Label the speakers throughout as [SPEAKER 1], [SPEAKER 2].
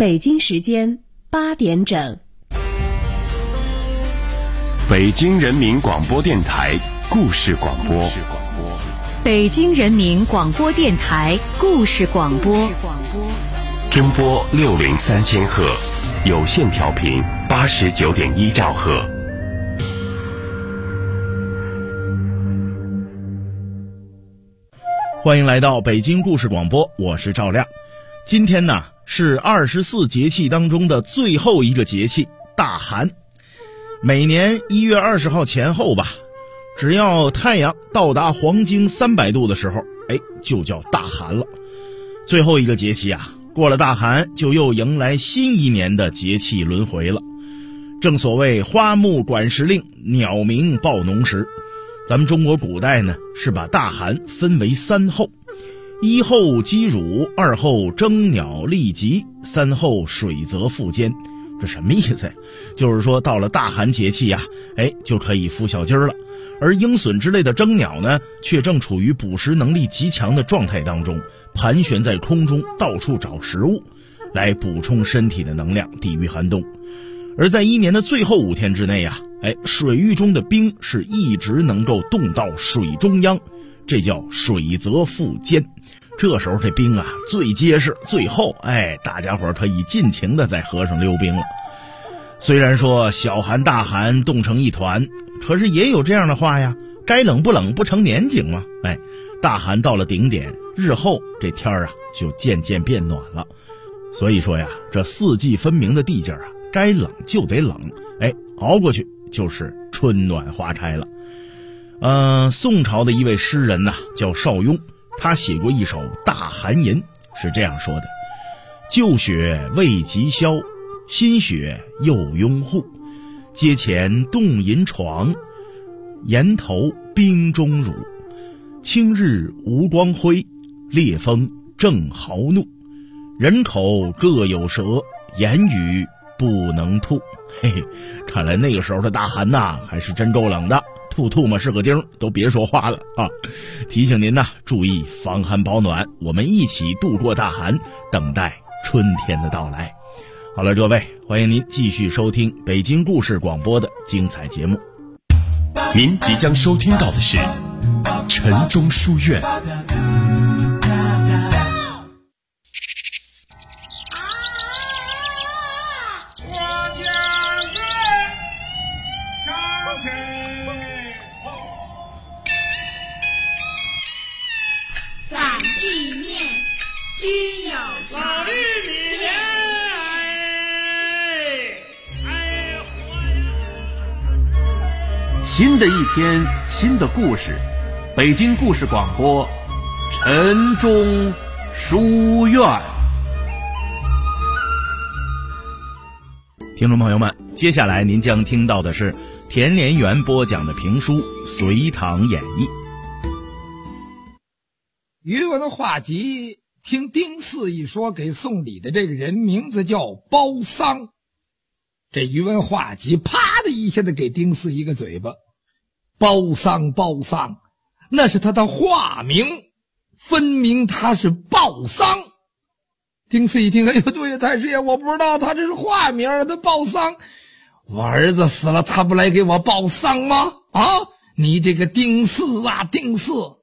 [SPEAKER 1] 北京时间8点整。
[SPEAKER 2] 北京人民广播电台故事广播。
[SPEAKER 3] 北京人民广播电台故事广播。
[SPEAKER 2] 中波603000赫，有线调频89.1兆赫。
[SPEAKER 4] 欢迎来到北京故事广播，我是赵亮。今天呢是24节气当中的最后一个节气大寒。每年1月20号前后吧，只要太阳到达黄经300度的时候，就叫大寒了。最后一个节气啊，过了大寒就又迎来新一年的节气轮回了。正所谓花木管时令，鸟鸣报农时。咱们中国古代呢是把大寒分为3候，一候积乳，二候征鸟利吉，三候水泽复坚。这什么意思呀？就是说到了大寒节气呀，就可以孵小鸡了。而鹰隼之类的征鸟呢，却正处于捕食能力极强的状态当中，盘旋在空中，到处找食物来补充身体的能量，抵御寒冬。而在一年的最后5天之内啊，水域中的冰是一直能够冻到水中央，这叫水泽复坚。这时候这冰啊最结实最厚，大家伙可以尽情的在河上溜冰了。虽然说小寒大寒冻成一团，可是也有这样的话呀，该冷不冷不成年景嘛。大寒到了顶点，日后这天啊就渐渐变暖了。所以说呀，这四季分明的地界啊，该冷就得冷，熬过去就是春暖花开了。宋朝的一位诗人呐，叫邵雍，他写过一首《大寒吟》，是这样说的：旧雪未及消，新雪又拥护。阶前冻银床，檐头冰中乳。清日无光辉，烈风正豪怒。人口各有舌，言语不能吐。看来那个时候的大寒呐，还是真够冷的，吐沫是个钉都别说话了啊！提醒您呐，注意防寒保暖，我们一起度过大寒，等待春天的到来。好了，各位，欢迎您继续收听北京故事广播的精彩节目。
[SPEAKER 2] 您即将收听到的是晨钟书院。
[SPEAKER 5] 新的一天，新的故事，北京故事广播，晨钟书院。
[SPEAKER 4] 听众朋友们，接下来您将听到的是田连元播讲的评书《隋唐演义》。
[SPEAKER 6] 余文化及听丁巳一说，给送礼的这个人名字叫包桑。这余文化及啪的一下子给丁巳一个嘴巴。包桑，包桑，那是他的化名，分明他是鲍桑。丁巳一听，对呀，太师爷，我不知道他这是化名，他鲍桑。我儿子死了，他不来给我报丧吗？你这个丁巳啊，丁巳。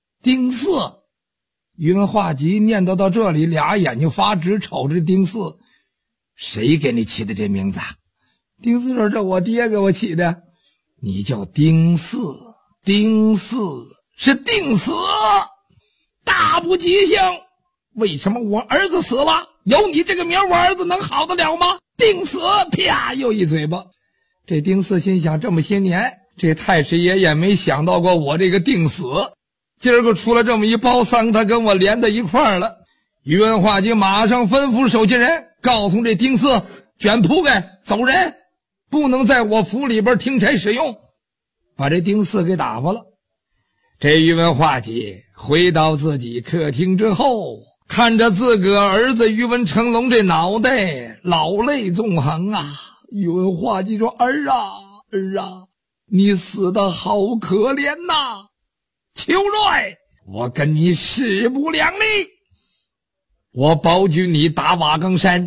[SPEAKER 6] 余文化及念叨到这里，俩眼睛发直，瞅着丁巳。谁给你起的这名字啊？丁巳说：这我爹给我起的。你叫丁巳，丁巳是定死，大不吉祥。为什么我儿子死了，有你这个名我儿子能好得了吗？定死，啪又一嘴巴。这丁巳心想，这么些年这太师爷也没想到过我这个定死，今儿个出了这么一包丧，他跟我连在一块儿了。余文化及马上吩咐手下人告诉这丁巳，卷铺盖走人，不能在我府里边听差使用，把这丁巳给打发了。这余文化及回到自己客厅之后，看着自个儿子余文成龙这脑袋，老泪纵横啊。余文化及说：儿啊，你死得好可怜呐！秋瑞，我跟你势不两立，我保举你打瓦岗山，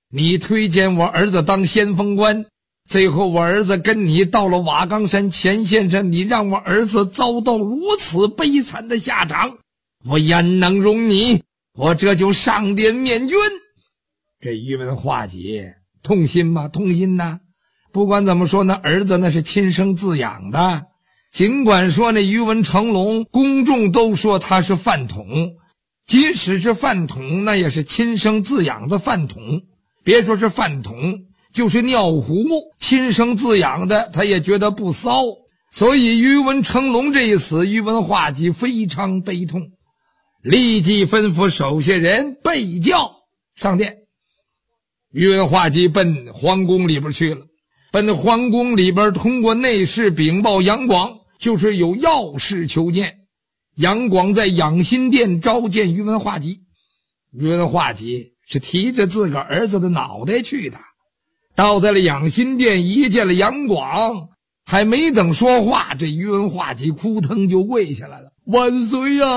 [SPEAKER 6] 你推荐我儿子当先锋官，最后我儿子跟你到了瓦岗山前线上，你让我儿子遭到如此悲惨的下场，我焉能容你？我这就上殿面君。这宇文化及痛心吗？痛心呐！不管怎么说，那儿子那是亲生自养的，尽管说那宇文成龙公众都说他是饭桶，即使是饭桶，那也是亲生自养的饭桶。别说是饭桶，就是尿壶亲生自养的，他也觉得不骚。所以宇文成龙这一死，宇文化及非常悲痛，立即吩咐手下人备轿上殿。宇文化及奔皇宫里边去了，奔皇宫里边通过内侍禀报杨广，就是有要事求见。杨广在养心殿召见宇文化及，宇文化及是提着自个儿子的脑袋去的，到在了养心殿，一见了杨广，还没等说话，这宇文化及哭腾就跪下来了：“万岁呀！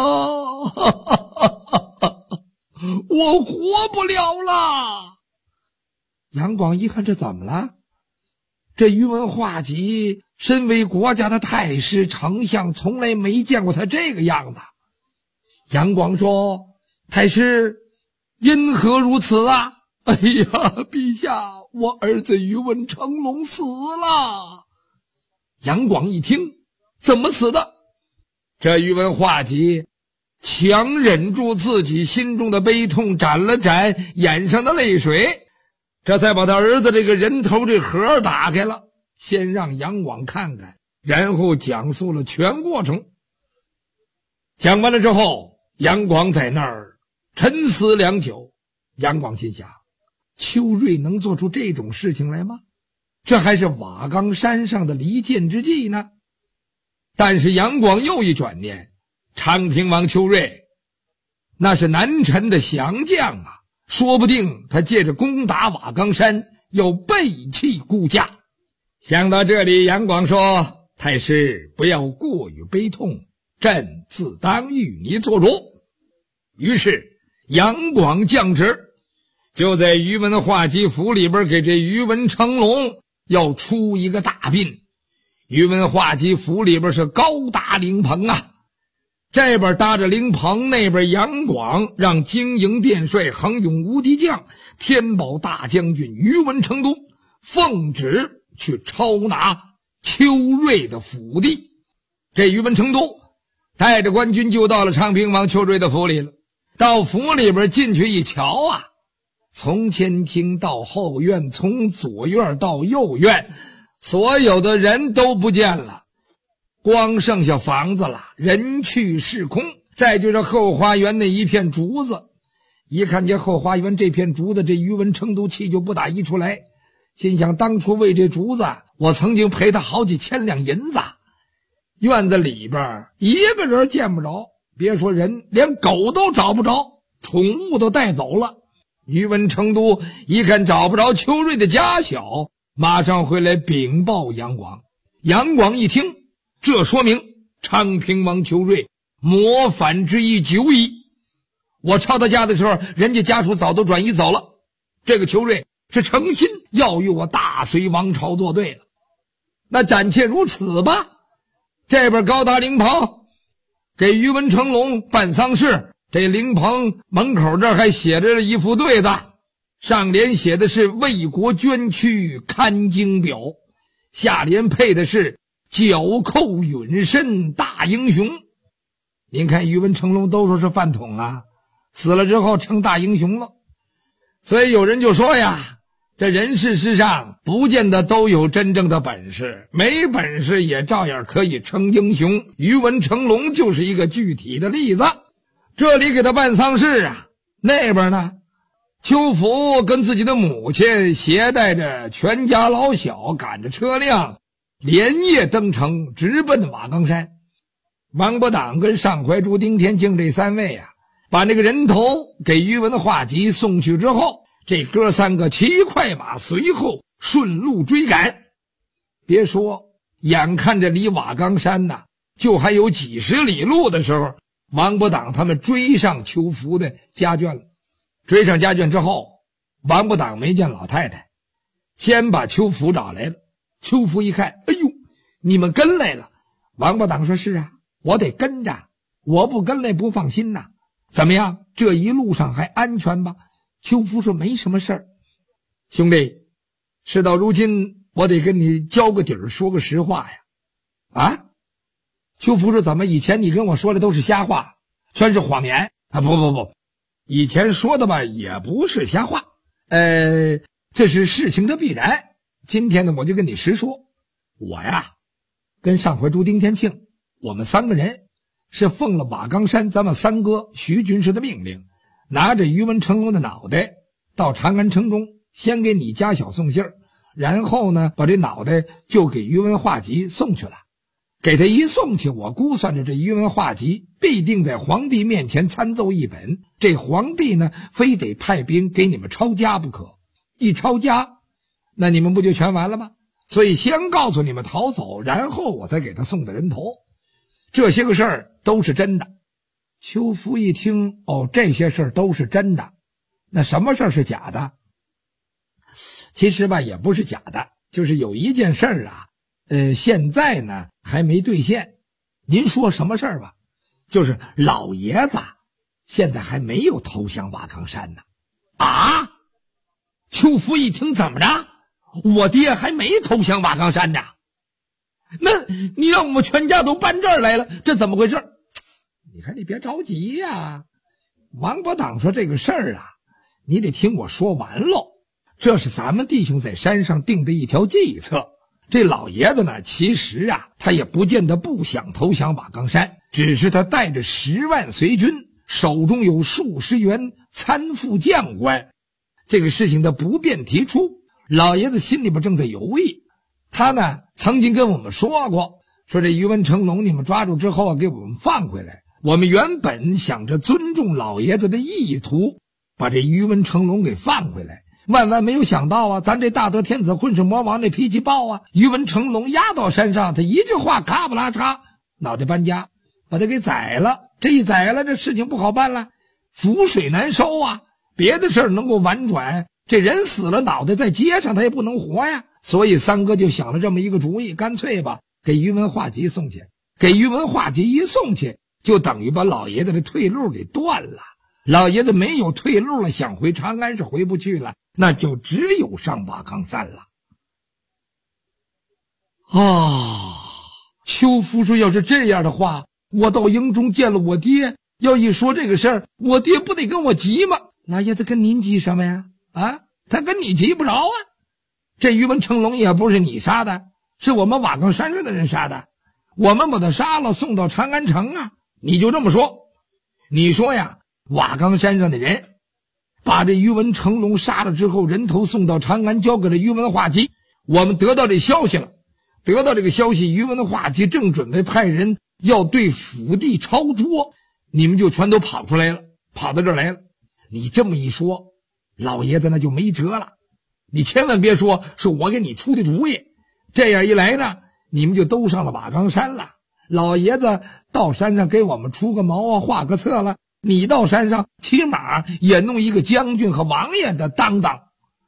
[SPEAKER 6] 我活不了了！”杨广一看，这怎么了？这宇文化及身为国家的太师丞相，从来没见过他这个样子。杨广说：“太师，因何如此啊？”“哎呀，陛下，我儿子宇文成龙死了。”杨广一听，怎么死的？这宇文化及强忍住自己心中的悲痛，斩了斩眼上的泪水，这才把他儿子这个人头这盒打开了，先让杨广看看，然后讲述了全过程。讲完了之后，杨广在那儿沉思良久。杨广心想，邱瑞能做出这种事情来吗？这还是瓦岗山上的离间之计呢。但是杨广又一转念，昌平王邱瑞那是南陈的降将啊，说不定他借着攻打瓦岗山要背弃顾家。想到这里，杨广说：“太师不要过于悲痛，朕自当与你做主。”于是杨广降旨，就在宇文化及府里边给这宇文成龙要出一个大殡。宇文化及府里边是高搭灵棚啊，这边搭着灵棚，那边杨广让经营殿帅、横勇无敌将、天宝大将军宇文成都奉旨去抄拿邱瑞的府地。这宇文成都带着官军就到了昌平王邱瑞的府里了。到府里边进去一瞧啊，从前厅到后院，从左院到右院，所有的人都不见了，光剩下房子了，人去市空。再就是后花园那一片竹子，一看见后花园这片竹子，这宇文成都气就不打一处来，心想当初为这竹子，我曾经赔他好几千两银子。院子里边一个人见不着，别说人，连狗都找不着，宠物都带走了。宇文成都一看找不着邱瑞的家小，马上回来禀报杨广。杨广一听，这说明昌平王邱瑞谋反之意久矣。我抄他家的时候，人家家属早都转移走了，这个邱瑞是诚心要与我大隋王朝作对了。那暂且如此吧。这边高达灵棚给宇文成龙办丧事，这灵棚门口这还写着一副对子，上联写的是为国捐躯堪经表，下联配的是剿寇允慎大英雄。您看宇文成龙都说是饭桶啊，死了之后成大英雄了。所以有人就说呀，这人事实上不见得都有真正的本事，没本事也照样可以称英雄。宇文成龙就是一个具体的例子。这里给他办丧事啊，那边呢，邱福跟自己的母亲携带着全家老小，赶着车辆连夜登城，直奔瓦岗山。王伯党跟尚怀珠、丁天庆这三位啊，把那个人头给宇文化及送去之后，这哥三个骑快马随后顺路追赶。别说眼看着离瓦岗山呢就还有几十里路的时候，王伯党他们追上邱福的家眷了。追上家眷之后， 王八党没见老太太，先把邱福找来了。邱福一看，哎呦，你们跟来了。王八党说，是啊，我得跟着，我不跟来不放心呐。怎么样，这一路上还安全吧？邱福说，没什么事儿。兄弟，事到如今，我得跟你交个底儿，说个实话呀。啊？邱福说，怎么以前你跟我说的都是瞎话，全是谎言啊？不，以前说的吧也不是瞎话，这是事情的必然。今天呢，我就跟你实说，我呀跟上回朱丁天庆，我们3个人是奉了瓦岗山咱们三哥徐军师的命令，拿着于文成龙的脑袋到长安城中，先给你家小送信儿，然后呢把这脑袋就给于文化及送去了。给他一送去，我估算着这于文化及必定在皇帝面前参奏一本，这皇帝呢非得派兵给你们抄家不可，一抄家那你们不就全完了吗？所以先告诉你们逃走，然后我再给他送的人头。这些个事儿都是真的。邱福一听，哦，这些事儿都是真的，那什么事儿是假的？其实吧也不是假的，就是有一件事儿啊，现在呢还没兑现。您说什么事儿吧？就是老爷子现在还没有投降瓦岗山呢。啊？邱福一听，怎么着？我爹还没投降瓦岗山呢？那你让我们全家都搬这儿来了，这怎么回事？你看你别着急呀。王八党说，这个事儿啊，你得听我说完喽。这是咱们弟兄在山上定的一条计策。这老爷子呢，其实啊，他也不见得不想投降瓦岗山，只是他带着10万随军，手中有数十员参副将官，这个事情他不便提出。老爷子心里边正在犹豫。他呢曾经跟我们说过，说这于文成龙你们抓住之后给我们放回来。我们原本想着尊重老爷子的意图，把这于文成龙给放回来，万万没有想到啊，咱这大德天子混世魔王这脾气暴啊，于文成龙压到山上，他一句话咔不拉嚓，脑袋搬家，把他给宰了。这一宰了，这事情不好办了，覆水难收啊。别的事儿能够婉转，这人死了，脑袋在街上他也不能活呀。所以三哥就想了这么一个主意，干脆吧给于文化及送去。给于文化及一送去，就等于把老爷子的退路给断了。老爷子没有退路了，想回长安是回不去了，那就只有上瓦岗山了。邱福说，要是这样的话，我到营中见了我爹，要一说这个事儿，我爹不得跟我急吗？老爷子跟您急什么呀？啊，他跟你急不着啊。这于文成龙也不是你杀的，是我们瓦岗山上的人杀的，我们把他杀了送到长安城啊。你就这么说，你说呀，瓦岗山上的人把这于文成龙杀了之后，人头送到长安，交给了于文化及。我们得到这消息了，得到这个消息，于文化及正准备派人要对府地抄捉，你们就全都跑出来了，跑到这儿来了。你这么一说，老爷子那就没辙了。你千万别说是我给你出的主意，这样一来呢，你们就都上了瓦岗山了。老爷子到山上给我们出个谋啊，画个策了，你到山上起码也弄一个将军和王爷的当当。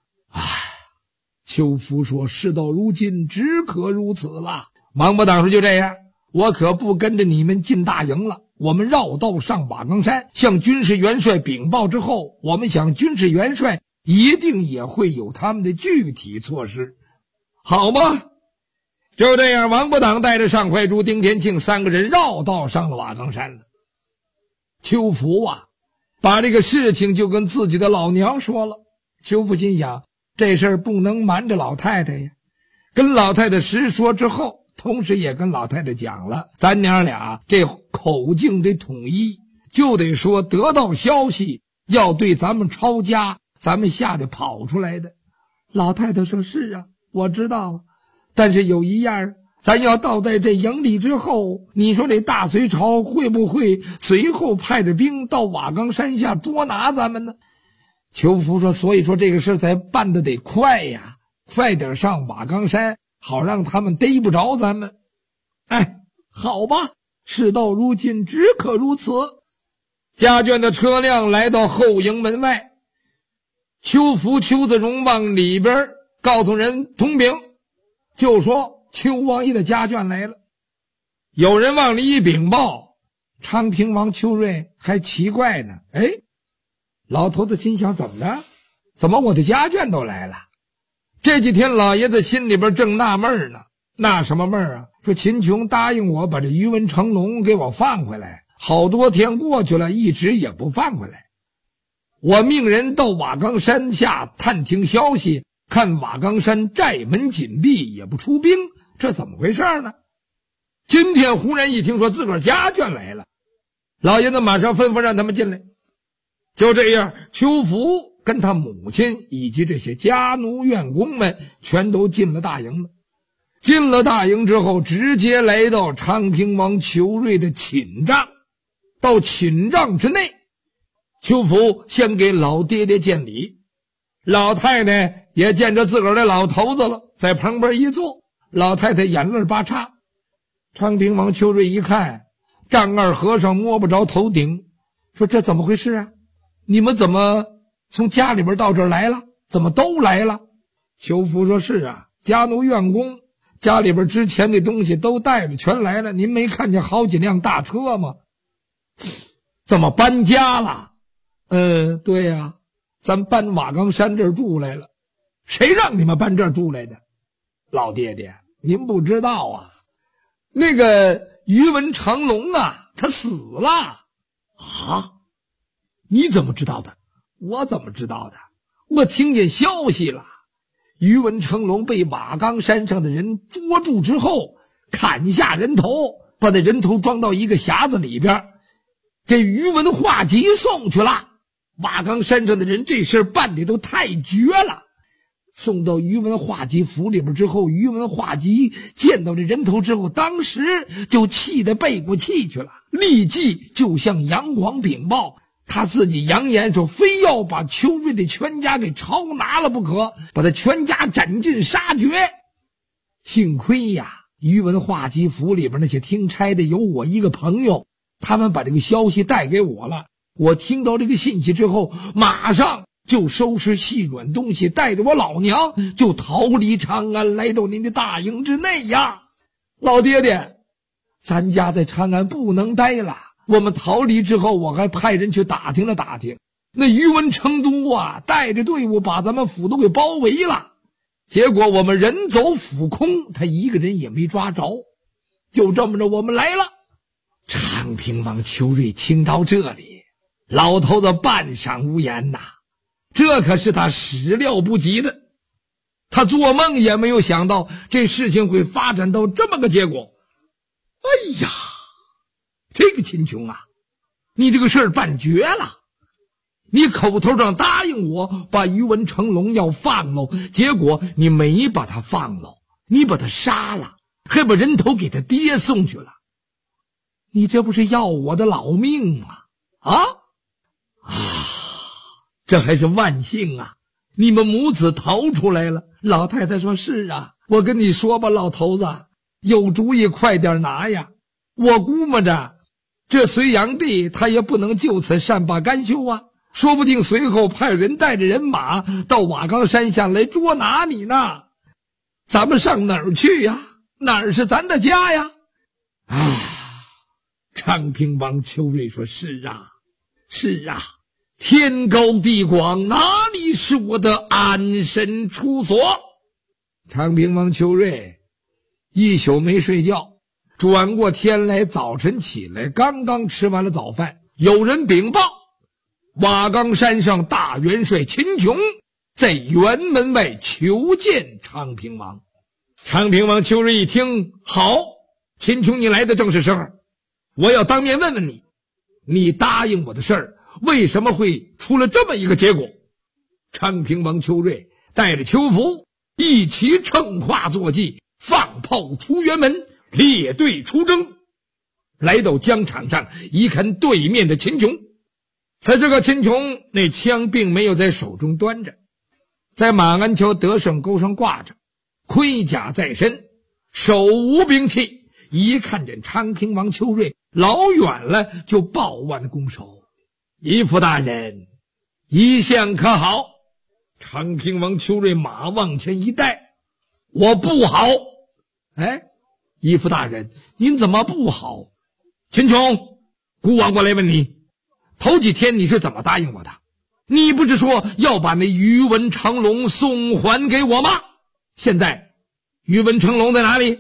[SPEAKER 6] 邱福说，事到如今只可如此了。王八党说，就这样，我可不跟着你们进大营了，我们绕道上瓦岗山，向军事元帅禀报之后，我们想军事元帅一定也会有他们的具体措施，好吗？就这样，王八党带着上怀珠、丁天庆3个人绕道上了瓦岗山了。邱福啊，把这个事情就跟自己的老娘说了。邱福心想，这事儿不能瞒着老太太呀。跟老太太实说之后，同时也跟老太太讲了，咱娘俩这口径得统一，就得说得到消息要对咱们抄家，咱们吓得跑出来的。老太太说，是啊，我知道了，但是有一样，咱要到在这营里之后，你说这大隋朝会不会随后派着兵到瓦岗山下捉拿咱们呢？邱福说，所以说这个事咱办得得快呀，快点上瓦岗山，好让他们逮不着咱们。好吧，事到如今只可如此。家眷的车辆来到后营门外， 邱福、邱子荣往里边告诉人通禀，就说邱王爷的家眷来了。有人往里一禀报，昌平王邱瑞还奇怪呢。老头子心想，怎么着？怎么我的家眷都来了？这几天老爷子心里边正纳闷呢。纳什么闷啊？说秦琼答应我把这于文成龙给我放回来，好多天过去了，一直也不放回来。我命人到瓦岗山下探听消息，看瓦岗山寨门紧闭，也不出兵，这怎么回事呢？今天忽然一听说自个儿家眷来了，老爷子马上吩咐让他们进来。就这样，邱福跟他母亲以及这些家奴院工们全都进了大营了。进了大营之后，直接来到昌平王裘瑞的寝帐。到寝帐之内，邱福先给老爹爹见礼，老太太也见着自个儿的老头子了，在旁边一坐，老太太眼泪巴叉。昌平王裘瑞一看，丈二和尚摸不着头顶，说这怎么回事啊？你们怎么从家里边到这儿来了？怎么都来了？邱福说，是啊，家奴院工家里边之前的东西都带着全来了，您没看见好几辆大车吗？怎么搬家了？对呀，咱搬瓦岗山这儿住来了。谁让你们搬这儿住来的？老爹爹，您不知道啊，那个于文成龙啊，他死了。啊？你怎么知道的？我怎么知道的？我听见消息了。于文成龙被瓦岗山上的人捉住之后，砍下人头，把那人头装到一个匣子里边，给于文化及送去了。瓦岗山上的人这事办的都太绝了。送到于文化及府里边之后，于文化及见到这人头之后，当时就气得背过气去了，立即就向杨广禀报，他自己扬言说非要把邱瑞的全家给抄拿了不可，把他全家斩尽杀绝。幸亏呀，于文化及府里边那些听差的有我一个朋友，他们把这个消息带给我了。我听到这个信息之后，马上就收拾细软东西，带着我老娘就逃离长安，来到您的大营之内呀。老爹爹，咱家在长安不能待了，我们逃离之后，我还派人去打听了打听，那于文成都啊，带着队伍把咱们府都给包围了。结果我们人走府空，他一个人也没抓着。就这么着，我们来了。昌平王邱瑞听到这里，老头子半晌无言呐，这可是他始料不及的。他做梦也没有想到这事情会发展到这么个结果。哎呀，这个秦琼啊，你这个事儿办绝了。你口头上答应我把于文成龙要放喽，结果你没把他放喽，你把他杀了，还把人头给他爹送去了。你这不是要我的老命吗？这还是万幸啊，你们母子逃出来了。老太太说，是啊，我跟你说吧，老头子，有主意快点拿呀。我估摸着这隋炀帝他也不能就此善罢甘休啊，说不定随后派人带着人马到瓦岗山下来捉拿你呢。咱们上哪儿去呀？哪儿是咱的家呀？昌平王邱瑞说，是啊，天高地广，哪里是我的安身处所？昌平王邱瑞一宿没睡觉，转过天来，早晨起来，刚刚吃完了早饭，有人禀报，瓦岗山上大元帅秦琼在辕门外求见昌平王。昌平王邱瑞一听，好，秦琼你来的正是时候，我要当面问问你，你答应我的事儿为什么会出了这么一个结果？昌平王邱瑞带着邱福一起乘化坐骑，放炮出辕门，列队出征。来到疆场上一看，对面的秦琼，才知道秦琼那枪并没有在手中端着，在马鞍桥得胜钩上挂着，盔甲在身，手无兵器。一看见昌平王邱瑞，老远了就抱腕拱手，义父大人，一向可好？ 长平王邱瑞马往前一带，我不好。哎，义父大人，您怎么不好？秦琼，孤王过来问你，头几天你是怎么答应我的？你不是说要把那宇文成龙送还给我吗？现在宇文成龙在哪里？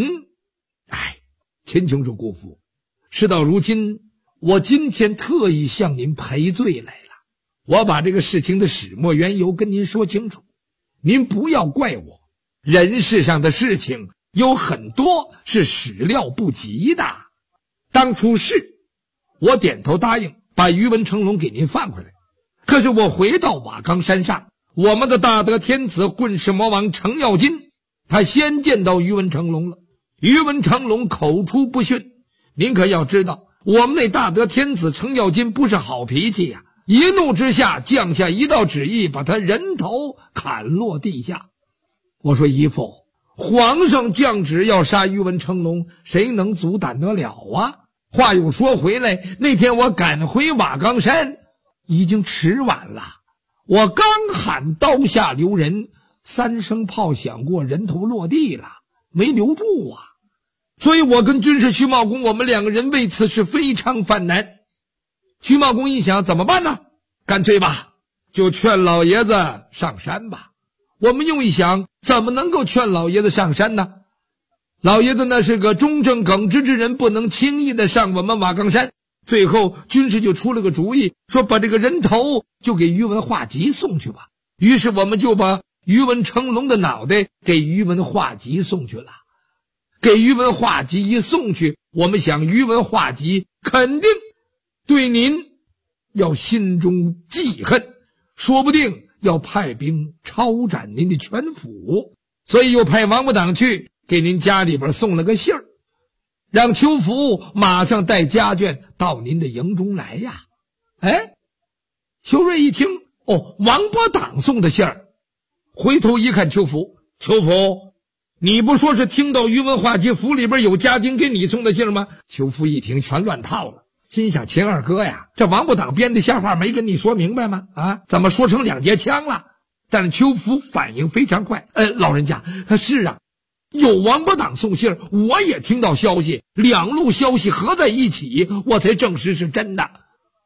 [SPEAKER 6] 秦琼说，姑父，事到如今，我今天特意向您赔罪来了。我把这个事情的始末缘由跟您说清楚，您不要怪我。人世上的事情有很多是始料不及的。当初是我点头答应把宇文成龙给您放回来，可是我回到瓦岗山上，我们的大德天子混世魔王程咬金，他先见到宇文成龙了。宇文成龙口出不逊，您可要知道，我们那大德天子程咬金不是好脾气呀，一怒之下降下一道旨意，把他人头砍落地下。我说，姨父，皇上降旨要杀宇文成龙，谁能阻挡得了啊？话又说回来，那天我赶回瓦岗山已经迟晚了，我刚喊刀下留人，3声炮响过，人头落地了，没留住啊。所以我跟军师徐茂公，我们2个人为此是非常犯难。徐茂公一想，怎么办呢？干脆吧，就劝老爷子上山吧。我们又一想，怎么能够劝老爷子上山呢？老爷子那是个忠正耿直之人，不能轻易的上我们瓦岗山。最后军师就出了个主意，说把这个人头就给宇文化及送去吧。于是我们就把宇文成龙的脑袋给宇文化及送去了。给宇文化及一送去，我们想宇文化及肯定对您要心中记恨，说不定要派兵抄斩您的全府，所以又派王八党去给您家里边送了个信儿，让邱福马上带家眷到您的营中来呀。邱瑞一听，王八党送的信儿，回头一看邱福，你不说是听到宇文化及府里边有家丁给你送的信吗？邱福一听全乱套了，心想，秦二哥呀，这王八党编的瞎话没跟你说明白吗？怎么说成2节枪了？但是邱福反应非常快，老人家，他是啊，有王八党送信，我也听到消息，2路消息合在一起，我才证实是真的。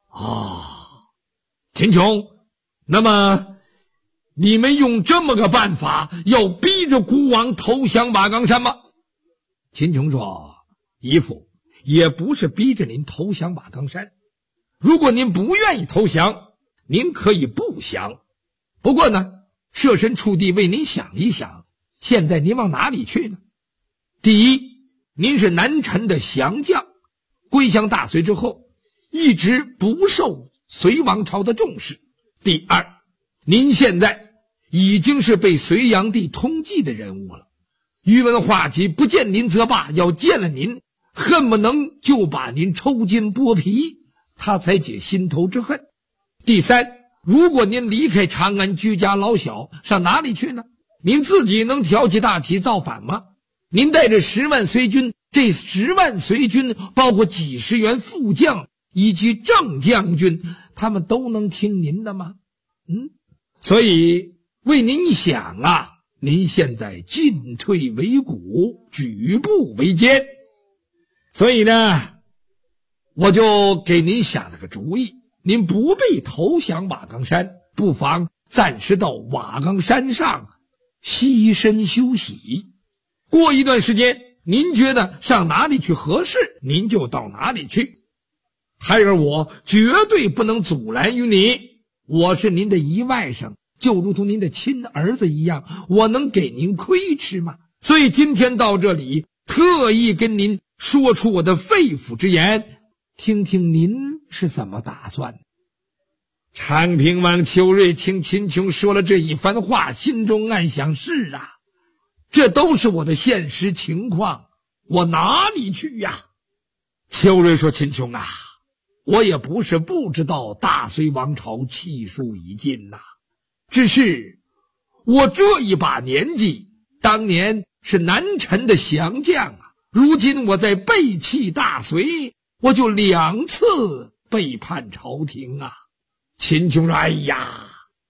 [SPEAKER 6] 秦琼，那么你们用这么个办法要逼着孤王投降瓦岗山吗？秦琼说，姨父，也不是逼着您投降瓦岗山，如果您不愿意投降，您可以不降。不过呢，设身处地为您想一想，现在您往哪里去呢？第一，您是南陈的降将，归降大隋之后一直不受隋王朝的重视。第二，您现在已经是被隋炀帝通缉的人物了，宇文化及不见您则罢，要见了您，恨不能就把您抽筋剥皮，他才解心头之恨。第三，如果您离开长安居家老小，上哪里去呢？您自己能挑起大旗造反吗？您带着10万隋军，这10万隋军包括几十员副将以及正将军，他们都能听您的吗？所以为您想啊，您现在进退维谷，举步维艰。所以呢，我就给您想了个主意，您不必投降瓦岗山，不妨暂时到瓦岗山上栖身休息。过一段时间，您觉得上哪里去合适，您就到哪里去。孩儿我绝对不能阻拦于你，我是您的姨外甥，就如同您的亲儿子一样，我能给您亏吃吗？所以今天到这里，特意跟您说出我的肺腑之言，听听您是怎么打算的。长平王邱瑞听秦琼说了这一番话，心中暗想，是啊，这都是我的现实情况，我哪里去呀？邱瑞说，秦琼啊，我也不是不知道大隋王朝气数已尽呐，只是我这一把年纪，当年是南陈的降将啊，如今我在背弃大隋，我就2次背叛朝廷啊。秦琼说，哎呀，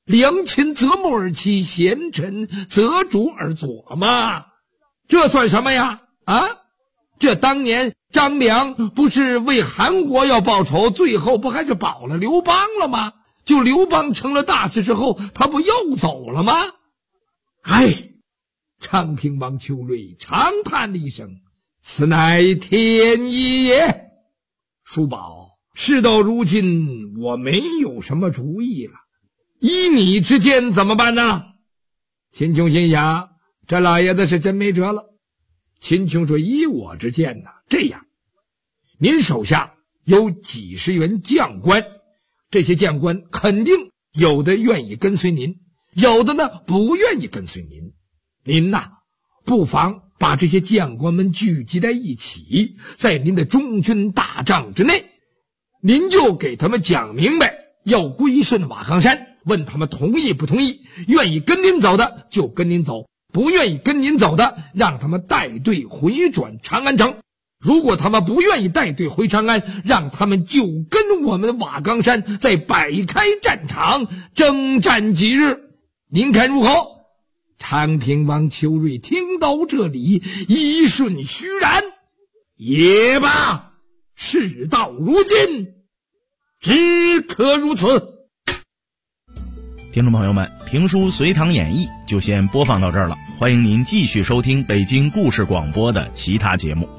[SPEAKER 6] 良禽择木而栖，贤臣择主而佐嘛。这算什么呀？啊，这当年张良不是为韩国要报仇，最后不还是保了刘邦了吗？就刘邦成了大事之后，他不又走了吗？哎，昌平王邱瑞长叹了一声，此乃天意也。叔宝，事到如今，我没有什么主意了，依你之见怎么办呢？秦琼心想，这老爷子是真没辙了。秦琼说，依我之见呢，这样，您手下有几十员将官，这些将官肯定有的愿意跟随您，有的呢不愿意跟随您。您呐，不妨把这些将官们聚集在一起，在您的中军大帐之内，您就给他们讲明白要归顺瓦岗山，问他们同意不同意，愿意跟您走的就跟您走，不愿意跟您走的让他们带队回转长安城。如果他们不愿意带队回长安，让他们就跟我们瓦岗山在摆开战场征战几日，您看如何？昌平王邱瑞听到这里，一瞬虚然，也罢，事到如今，只可如此。
[SPEAKER 4] 听众朋友们，评书《隋唐演义》就先播放到这儿了，欢迎您继续收听北京故事广播的其他节目。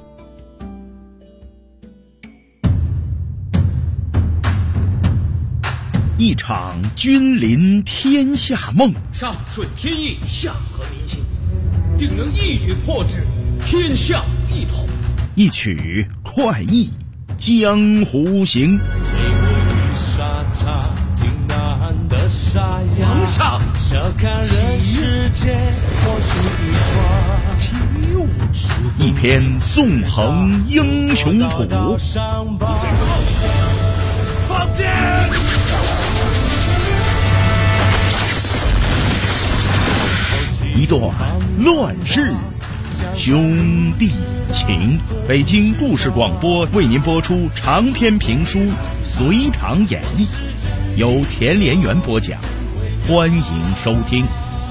[SPEAKER 4] 一场君临天下梦，
[SPEAKER 7] 上顺天意，下合民心，定能一举破之，天下一统。
[SPEAKER 4] 一曲快意江湖行。
[SPEAKER 7] 皇上，
[SPEAKER 4] 一篇纵横英雄谱，
[SPEAKER 7] 放箭！
[SPEAKER 4] 一段乱世兄弟情。北京故事广播为您播出长篇评书《隋唐演义》，由田连元播讲，欢迎收听。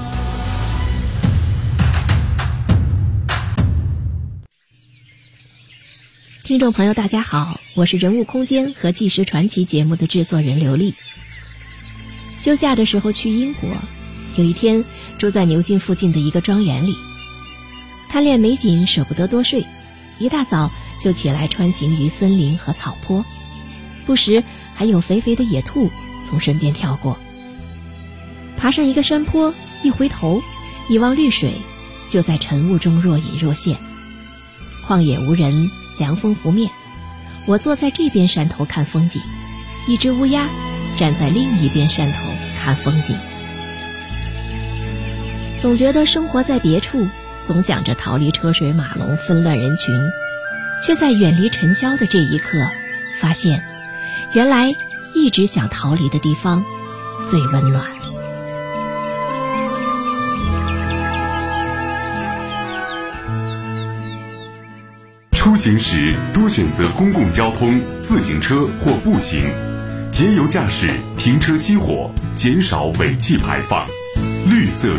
[SPEAKER 1] 听众朋友大家好，我是人物空间和纪实传奇节目的制作人刘丽。休假的时候去英国，有一天住在牛津附近的一个庄园里，贪恋美景舍不得多睡，一大早就起来穿行于森林和草坡，不时还有肥肥的野兔从身边跳过。爬上一个山坡，一回头一望绿水，就在晨雾中若隐若现。旷野无人，凉风拂面，我坐在这边山头看风景，一只乌鸦站在另一边山头看风景。总觉得生活在别处，总想着逃离车水马龙纷乱人群，却在远离尘嚣的这一刻，发现原来一直想逃离的地方最温暖。
[SPEAKER 2] 出行时多选择公共交通、自行车或步行，节油驾驶，停车熄火，减少尾气排放，绿色